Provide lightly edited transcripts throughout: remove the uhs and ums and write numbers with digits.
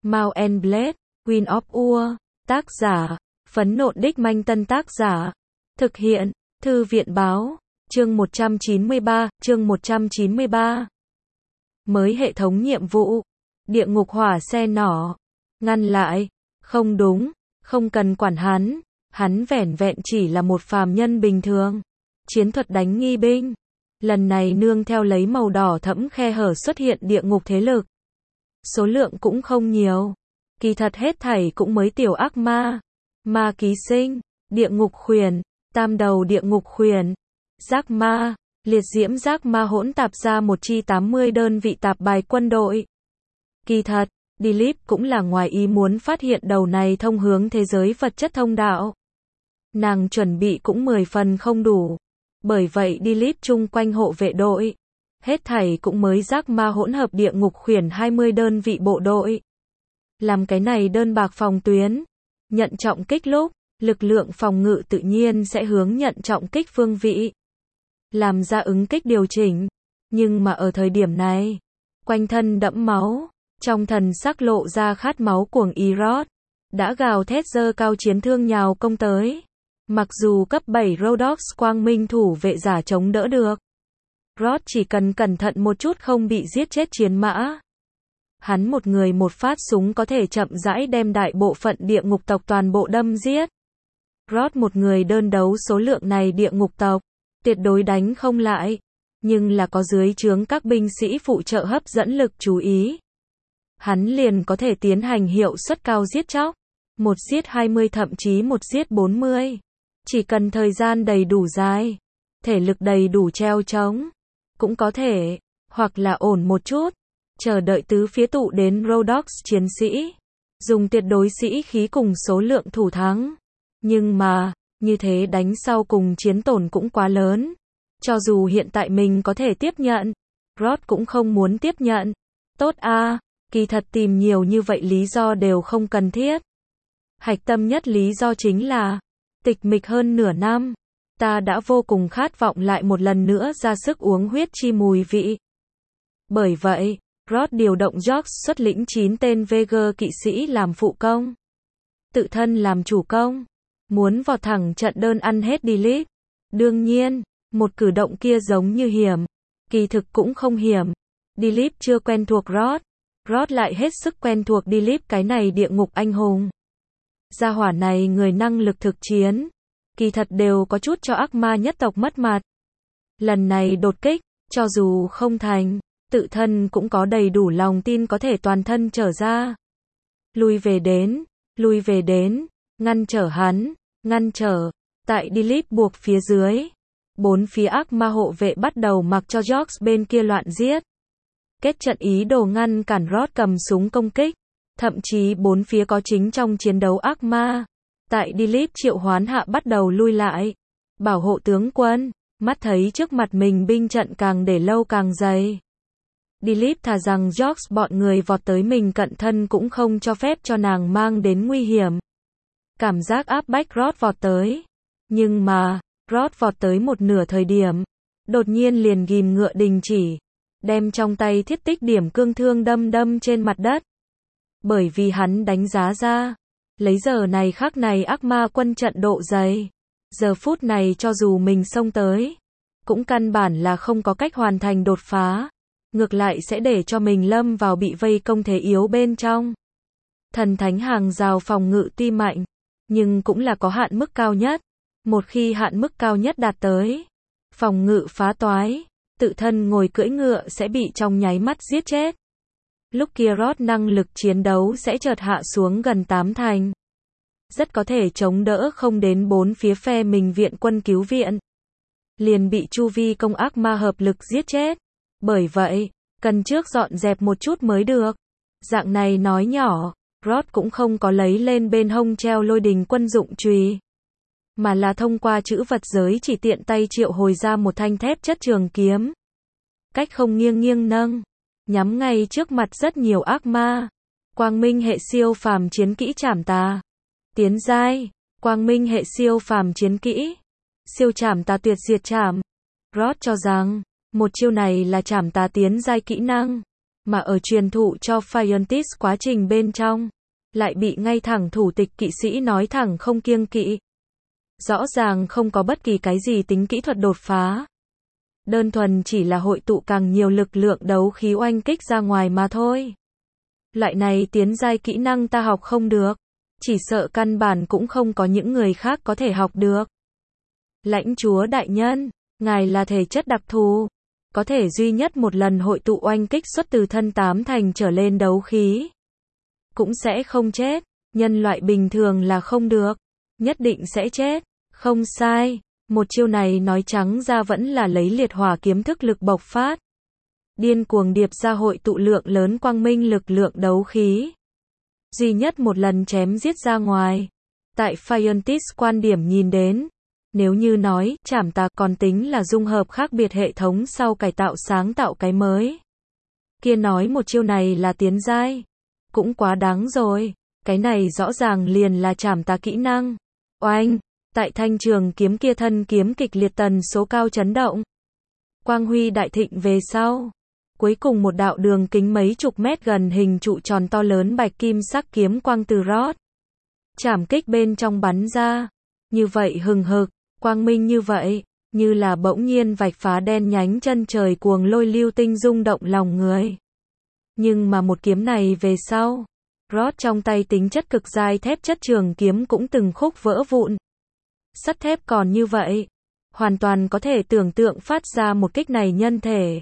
Mount and Blade, Queen of Ur, tác giả, Phấn Nộn Đích Manh Tân tác giả, thực hiện, Thư viện báo, chương 193. Mới hệ thống nhiệm vụ, địa ngục hỏa xe nỏ, ngăn lại, không đúng, không cần quản hắn vẻn vẹn chỉ là một phàm nhân bình thường. Chiến thuật đánh nghi binh, lần này nương theo lấy màu đỏ thẫm khe hở xuất hiện địa ngục thế lực. Số lượng cũng không nhiều, kỳ thật hết thảy cũng mới tiểu ác ma, ma ký sinh, địa ngục khuyển, tam đầu địa ngục khuyển, giác ma, liệt diễm giác ma hỗn tạp ra một chi 80 đơn vị tạp bài quân đội. Kỳ thật, Dilip cũng là ngoài ý muốn phát hiện đầu này thông hướng thế giới vật chất thông đạo. Nàng chuẩn bị cũng 10 phần không đủ. Bởi vậy Dilip chung quanh hộ vệ đội. Hết thảy cũng mới giác ma hỗn hợp địa ngục khuyển 20 đơn vị bộ đội. Làm cái này đơn bạc phòng tuyến. Nhận trọng kích lúc, lực lượng phòng ngự tự nhiên sẽ hướng nhận trọng kích phương vị. Làm ra ứng kích điều chỉnh. Nhưng mà ở thời điểm này, quanh thân đẫm máu, trong thần sắc lộ ra khát máu cuồng Irod, đã gào thét giơ cao chiến thương nhào công tới. Mặc dù cấp 7 Rhodox quang minh thủ vệ giả chống đỡ được, Rod chỉ cần cẩn thận một chút không bị giết chết chiến mã. Hắn một người một phát súng có thể chậm rãi đem đại bộ phận địa ngục tộc toàn bộ đâm giết. Rod một người đơn đấu số lượng này địa ngục tộc, tuyệt đối đánh không lại. Nhưng là có dưới trướng các binh sĩ phụ trợ hấp dẫn lực chú ý. Hắn liền có thể tiến hành hiệu suất cao giết chóc. Một giết 20 thậm chí một giết 40. Chỉ cần thời gian đầy đủ dài, thể lực đầy đủ treo trống, cũng có thể, hoặc là ổn một chút, chờ đợi tứ phía tụ đến Rhodox chiến sĩ, dùng tuyệt đối sĩ khí cùng số lượng thủ thắng. Nhưng mà, như thế đánh sau cùng chiến tổn cũng quá lớn. Cho dù hiện tại mình có thể tiếp nhận, Rod cũng không muốn tiếp nhận. Tốt a, kỳ thật tìm nhiều như vậy lý do đều không cần thiết. Hạch tâm nhất lý do chính là tịch mịch hơn nửa năm, ta đã vô cùng khát vọng lại một lần nữa ra sức uống huyết chi mùi vị. Bởi vậy, Rod điều động Jox xuất lĩnh 9 tên Veger kỵ sĩ làm phụ công, tự thân làm chủ công, muốn vọt thẳng trận đơn ăn hết Dilip. Đương nhiên, một cử động kia giống như hiểm, kỳ thực cũng không hiểm. Dilip chưa quen thuộc Rod lại hết sức quen thuộc Dilip cái này địa ngục anh hùng. Gia hỏa này người năng lực thực chiến, kỳ thật đều có chút cho ác ma nhất tộc mất mặt. Lần này đột kích, cho dù không thành, tự thân cũng có đầy đủ lòng tin có thể toàn thân trở ra. Lui về đến, ngăn trở, tại Dilip buộc phía dưới. 4 phía ác ma hộ vệ bắt đầu mặc cho Jox bên kia loạn giết. Kết trận ý đồ ngăn cản Rod cầm súng công kích. Thậm chí 4 phía có chính trong chiến đấu ác ma. Tại Dilip triệu hoán hạ bắt đầu lui lại. Bảo hộ tướng quân, mắt thấy trước mặt mình binh trận càng để lâu càng dày. Dilip thà rằng Jox bọn người vọt tới mình cận thân cũng không cho phép cho nàng mang đến nguy hiểm. Cảm giác áp bách Rod vọt tới. Nhưng mà, Rod vọt tới một nửa thời điểm, đột nhiên liền ghim ngựa đình chỉ, đem trong tay thiết tích điểm cương thương đâm trên mặt đất. Bởi vì hắn đánh giá ra, lấy giờ này khắc này ác ma quân trận độ dày, giờ phút này cho dù mình xông tới, cũng căn bản là không có cách hoàn thành đột phá, ngược lại sẽ để cho mình lâm vào bị vây công thế yếu bên trong. Thần thánh hàng rào phòng ngự tuy mạnh, nhưng cũng là có hạn mức cao nhất. Một khi hạn mức cao nhất đạt tới, phòng ngự phá toái, tự thân ngồi cưỡi ngựa sẽ bị trong nháy mắt giết chết. Lúc kia Rod năng lực chiến đấu sẽ chợt hạ xuống gần 8 thành. Rất có thể chống đỡ không đến 4 phía phe mình viện quân cứu viện. Liền bị chu vi công ác ma hợp lực giết chết. Bởi vậy, cần trước dọn dẹp một chút mới được. Dạng này nói nhỏ, Rod cũng không có lấy lên bên hông treo lôi đình quân dụng chùy, mà là thông qua chữ vật giới chỉ tiện tay triệu hồi ra một thanh thép chất trường kiếm. Cách không nghiêng nâng, nhắm ngay trước mặt rất nhiều ác ma. Quang minh hệ siêu phàm chiến kỹ trảm tà. Tiến giai, quang minh hệ siêu phàm chiến kỹ. Siêu trảm tà tuyệt diệt trảm. Rod cho rằng, một chiêu này là trảm tà tiến giai kỹ năng, mà ở truyền thụ cho Fiontis quá trình bên trong, lại bị ngay thẳng thủ tịch kỵ sĩ nói thẳng không kiêng kỵ. Rõ ràng không có bất kỳ cái gì tính kỹ thuật đột phá. Đơn thuần chỉ là hội tụ càng nhiều lực lượng đấu khí oanh kích ra ngoài mà thôi. Loại này tiến giai kỹ năng ta học không được. Chỉ sợ căn bản cũng không có những người khác có thể học được. Lãnh chúa đại nhân, ngài là thể chất đặc thù. Có thể duy nhất một lần hội tụ oanh kích xuất từ thân 8 thành trở lên đấu khí. Cũng sẽ không chết. Nhân loại bình thường là không được. Nhất định sẽ chết. Không sai. Một chiêu này nói trắng ra vẫn là lấy liệt hỏa kiếm thức lực bộc phát. Điên cuồng điệp ra hội tụ lượng lớn quang minh lực lượng đấu khí. Duy nhất một lần chém giết ra ngoài. Tại Fiontis quan điểm nhìn đến. Nếu như nói, trảm tà còn tính là dung hợp khác biệt hệ thống sau cải tạo sáng tạo cái mới. Kia nói một chiêu này là tiến giai. Cũng quá đáng rồi. Cái này rõ ràng liền là trảm tà kỹ năng. Oanh! Tại thanh trường kiếm kia thân kiếm kịch liệt tần số cao chấn động. Quang huy đại thịnh về sau. Cuối cùng một đạo đường kính mấy chục mét gần hình trụ tròn to lớn bạch kim sắc kiếm quang từ rót. Chảm kích bên trong bắn ra. Như vậy hừng hực, quang minh như vậy, như là bỗng nhiên vạch phá đen nhánh chân trời cuồng lôi lưu tinh rung động lòng người. Nhưng mà một kiếm này về sau, rót trong tay tính chất cực dai thép chất trường kiếm cũng từng khúc vỡ vụn. Sắt thép còn như vậy, hoàn toàn có thể tưởng tượng phát ra một kích này nhân thể.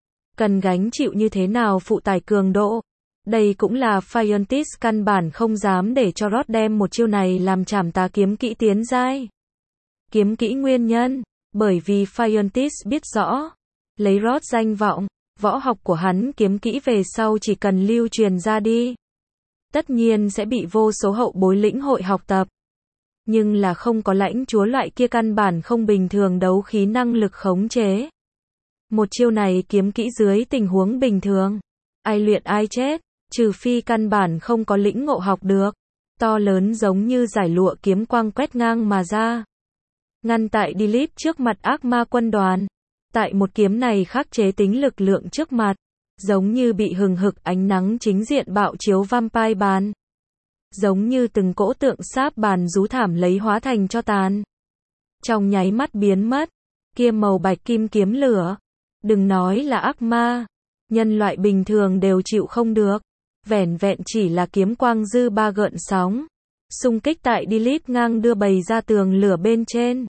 Cần gánh chịu như thế nào phụ tải cường độ. Đây cũng là Fiontis căn bản không dám để cho Rod đem một chiêu này làm trảm tà kiếm kỹ tiến giai. Kiếm kỹ nguyên nhân, bởi vì Fiontis biết rõ, lấy Rod danh vọng, võ học của hắn kiếm kỹ về sau chỉ cần lưu truyền ra đi. Tất nhiên sẽ bị vô số hậu bối lĩnh hội học tập. Nhưng là không có lãnh chúa loại kia căn bản không bình thường đấu khí năng lực khống chế. Một chiêu này kiếm kỹ dưới tình huống bình thường. Ai luyện ai chết, trừ phi căn bản không có lĩnh ngộ học được. To lớn giống như giải lụa kiếm quang quét ngang mà ra. Ngăn tại Dilip trước mặt ác ma quân đoàn. Tại một kiếm này khắc chế tính lực lượng trước mặt. Giống như bị hừng hực ánh nắng chính diện bạo chiếu vampire bàn. Giống như từng cỗ tượng sáp bàn rú thảm lấy hóa thành cho tàn. Trong nháy mắt biến mất. Kia màu bạch kim kiếm lửa. Đừng nói là ác ma. Nhân loại bình thường đều chịu không được. Vẻn vẹn chỉ là kiếm quang dư ba gợn sóng. Xung kích tại Dilip ngang đưa bầy ra tường lửa bên trên.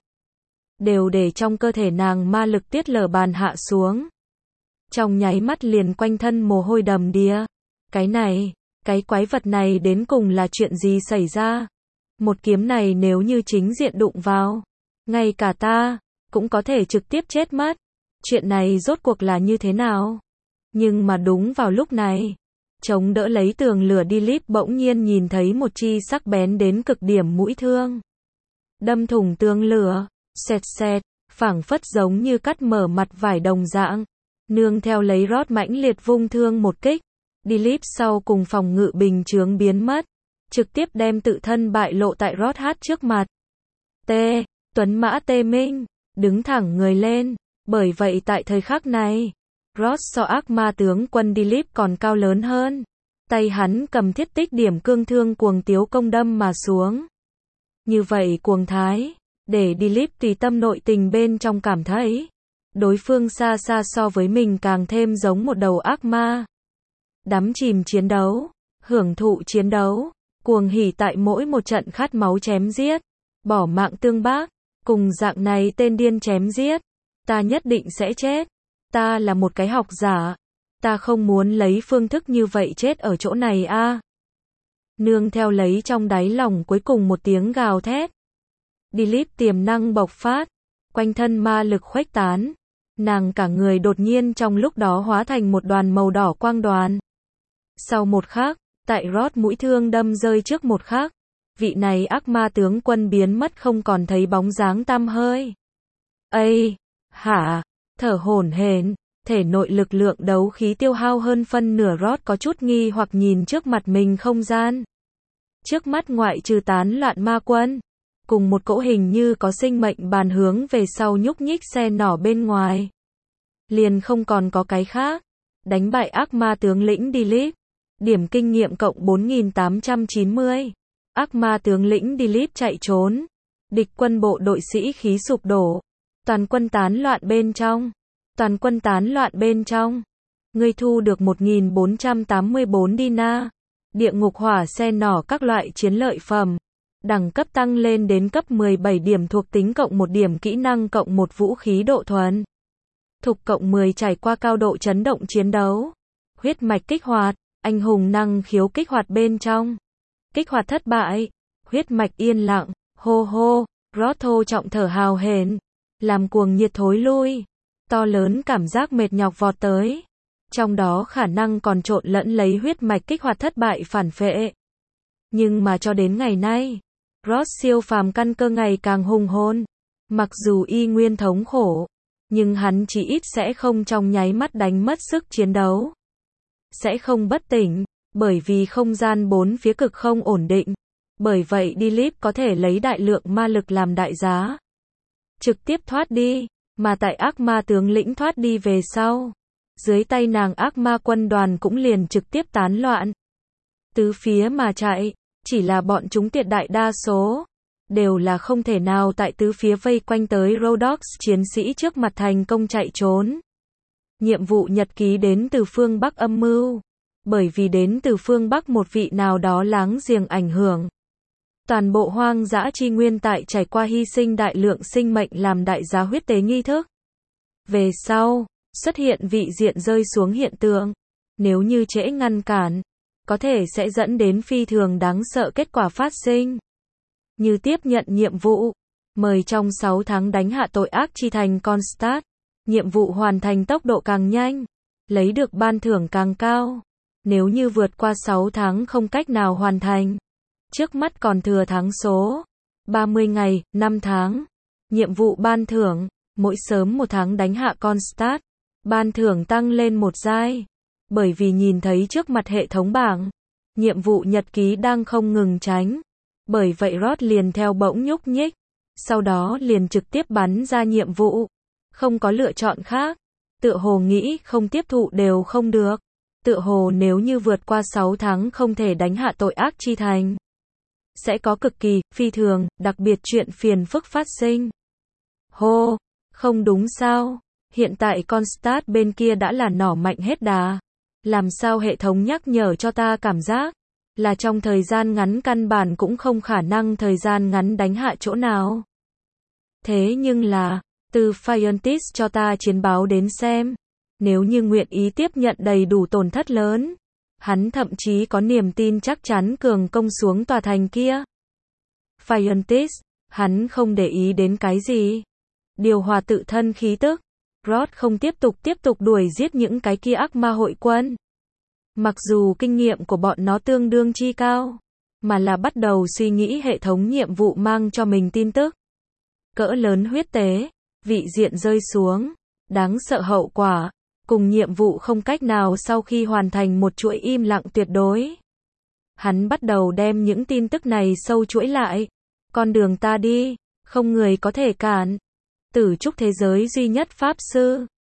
Đều để trong cơ thể nàng ma lực tiết lở bàn hạ xuống. Trong nháy mắt liền quanh thân mồ hôi đầm đìa. Cái này, cái quái vật này đến cùng là chuyện gì xảy ra? Một kiếm này nếu như chính diện đụng vào, ngay cả ta, cũng có thể trực tiếp chết mất. Chuyện này rốt cuộc là như thế nào? Nhưng mà đúng vào lúc này, chống đỡ lấy tường lửa Dilip bỗng nhiên nhìn thấy một chi sắc bén đến cực điểm mũi thương. Đâm thủng tường lửa, xẹt xẹt, phảng phất giống như cắt mở mặt vải đồng dạng. Nương theo lấy rót mãnh liệt vung thương một kích. Dilip sau cùng phòng ngự bình chướng biến mất. Trực tiếp đem tự thân bại lộ tại rót hát trước mặt. Tuấn mã tê minh, đứng thẳng người lên. Bởi vậy tại thời khắc này, Ross so ác ma tướng quân Dilip còn cao lớn hơn. Tay hắn cầm thiết tích điểm cương thương cuồng tiếu công đâm mà xuống. Như vậy cuồng thái, để Dilip tùy tâm nội tình bên trong cảm thấy, đối phương xa xa so với mình càng thêm giống một đầu ác ma. Đắm chìm chiến đấu, hưởng thụ chiến đấu, cuồng hỉ tại mỗi một trận khát máu chém giết, bỏ mạng tương bác, cùng dạng này tên điên chém giết. Ta nhất định sẽ chết. Ta là một cái học giả. Ta không muốn lấy phương thức như vậy chết ở chỗ này a. Nương theo lấy trong đáy lòng cuối cùng một tiếng gào thét. Dilip tiềm năng bộc phát. Quanh thân ma lực khuếch tán. Nàng cả người đột nhiên trong lúc đó hóa thành một đoàn màu đỏ quang đoàn. Sau một khắc, tại rót mũi thương đâm rơi trước một khắc. Vị này ác ma tướng quân biến mất không còn thấy bóng dáng tăm hơi. Ây! Hả? Thở hổn hển, thể nội lực lượng đấu khí tiêu hao hơn phân nửa rót có chút nghi hoặc nhìn trước mặt mình không gian. Trước mắt ngoại trừ tán loạn ma quân, cùng một cỗ hình như có sinh mệnh bàn hướng về sau nhúc nhích xe nỏ bên ngoài. Liền không còn có cái khác. đánh bại ác ma tướng lĩnh Dilip. Điểm kinh nghiệm cộng 4890. Ác ma tướng lĩnh Dilip chạy trốn. Địch quân bộ đội sĩ khí sụp đổ. Toàn quân tán loạn bên trong. Toàn quân tán loạn bên trong. Ngươi thu được 1484 dinar. Địa ngục hỏa xe nỏ các loại chiến lợi phẩm. Đẳng cấp tăng lên đến cấp 17 điểm thuộc tính cộng 1 điểm kỹ năng cộng 1 vũ khí độ thuần. Thục cộng 10 trải qua cao độ chấn động chiến đấu. Huyết mạch kích hoạt. Anh hùng năng khiếu kích hoạt bên trong. Kích hoạt thất bại. Huyết mạch yên lặng. Hô hô. Rót thô trọng thở hào hển. Làm cuồng nhiệt thối lui. To lớn cảm giác mệt nhọc vọt tới. Trong đó khả năng còn trộn lẫn lấy huyết mạch kích hoạt thất bại phản phệ. Nhưng mà cho đến ngày nay, Ross siêu phàm căn cơ ngày càng hùng hồn. Mặc dù y nguyên thống khổ, nhưng hắn chỉ ít sẽ không trong nháy mắt đánh mất sức chiến đấu. Sẽ không bất tỉnh, bởi vì không gian bốn phía cực không ổn định. Bởi vậy Dilip có thể lấy đại lượng ma lực làm đại giá. Trực tiếp thoát đi, mà tại ác ma tướng lĩnh thoát đi về sau. Dưới tay nàng ác ma quân đoàn cũng liền trực tiếp tán loạn. Tứ phía mà chạy, chỉ là bọn chúng tuyệt đại đa số. Đều là không thể nào tại tứ phía vây quanh tới Rhodoks chiến sĩ trước mặt thành công chạy trốn. Nhiệm vụ nhật ký đến từ phương Bắc âm mưu. Bởi vì đến từ phương Bắc một vị nào đó láng giềng ảnh hưởng. Toàn bộ hoang dã chi nguyên tại trải qua hy sinh đại lượng sinh mệnh làm đại giá huyết tế nghi thức. Về sau, xuất hiện vị diện rơi xuống hiện tượng. Nếu như trễ ngăn cản, có thể sẽ dẫn đến phi thường đáng sợ kết quả phát sinh. Như tiếp nhận nhiệm vụ, mời trong 6 tháng đánh hạ tội ác chi thành Kronstadt. Nhiệm vụ hoàn thành tốc độ càng nhanh, lấy được ban thưởng càng cao. Nếu như vượt qua 6 tháng không cách nào hoàn thành, trước mắt còn thừa tháng số 30 ngày, 5 tháng. Nhiệm vụ ban thưởng, mỗi sớm 1 tháng đánh hạ Kronstadt, ban thưởng tăng lên 1 giai. Bởi vì nhìn thấy trước mặt hệ thống bảng, nhiệm vụ nhật ký đang không ngừng tránh. Bởi vậy Rod liền theo bỗng nhúc nhích, sau đó liền trực tiếp bắn ra nhiệm vụ. Không có lựa chọn khác. Tựa hồ nghĩ không tiếp thụ đều không được. Tựa hồ nếu như vượt qua 6 tháng không thể đánh hạ tội ác chi thành, sẽ có cực kỳ, phi thường, đặc biệt chuyện phiền phức phát sinh. Hô, không đúng sao? Hiện tại Kronstadt bên kia đã là nỏ mạnh hết đà. Làm sao hệ thống nhắc nhở cho ta cảm giác là trong thời gian ngắn căn bản cũng không khả năng thời gian ngắn đánh hạ chỗ nào. Thế nhưng là, từ Fientis cho ta chiến báo đến xem, nếu như nguyện ý tiếp nhận đầy đủ tổn thất lớn, hắn thậm chí có niềm tin chắc chắn cường công xuống tòa thành kia. Fientis, hắn không để ý đến cái gì. Điều hòa tự thân khí tức. Rod không tiếp tục đuổi giết những cái kia ác ma hội quân. Mặc dù kinh nghiệm của bọn nó tương đương chi cao, mà là bắt đầu suy nghĩ hệ thống nhiệm vụ mang cho mình tin tức. Cỡ lớn huyết tế, vị diện rơi xuống, đáng sợ hậu quả, cùng nhiệm vụ không cách nào sau khi hoàn thành một chuỗi im lặng tuyệt đối. Hắn bắt đầu đem những tin tức này sâu chuỗi lại. Con đường ta đi, không người có thể cản. Tử trúc thế giới duy nhất pháp sư.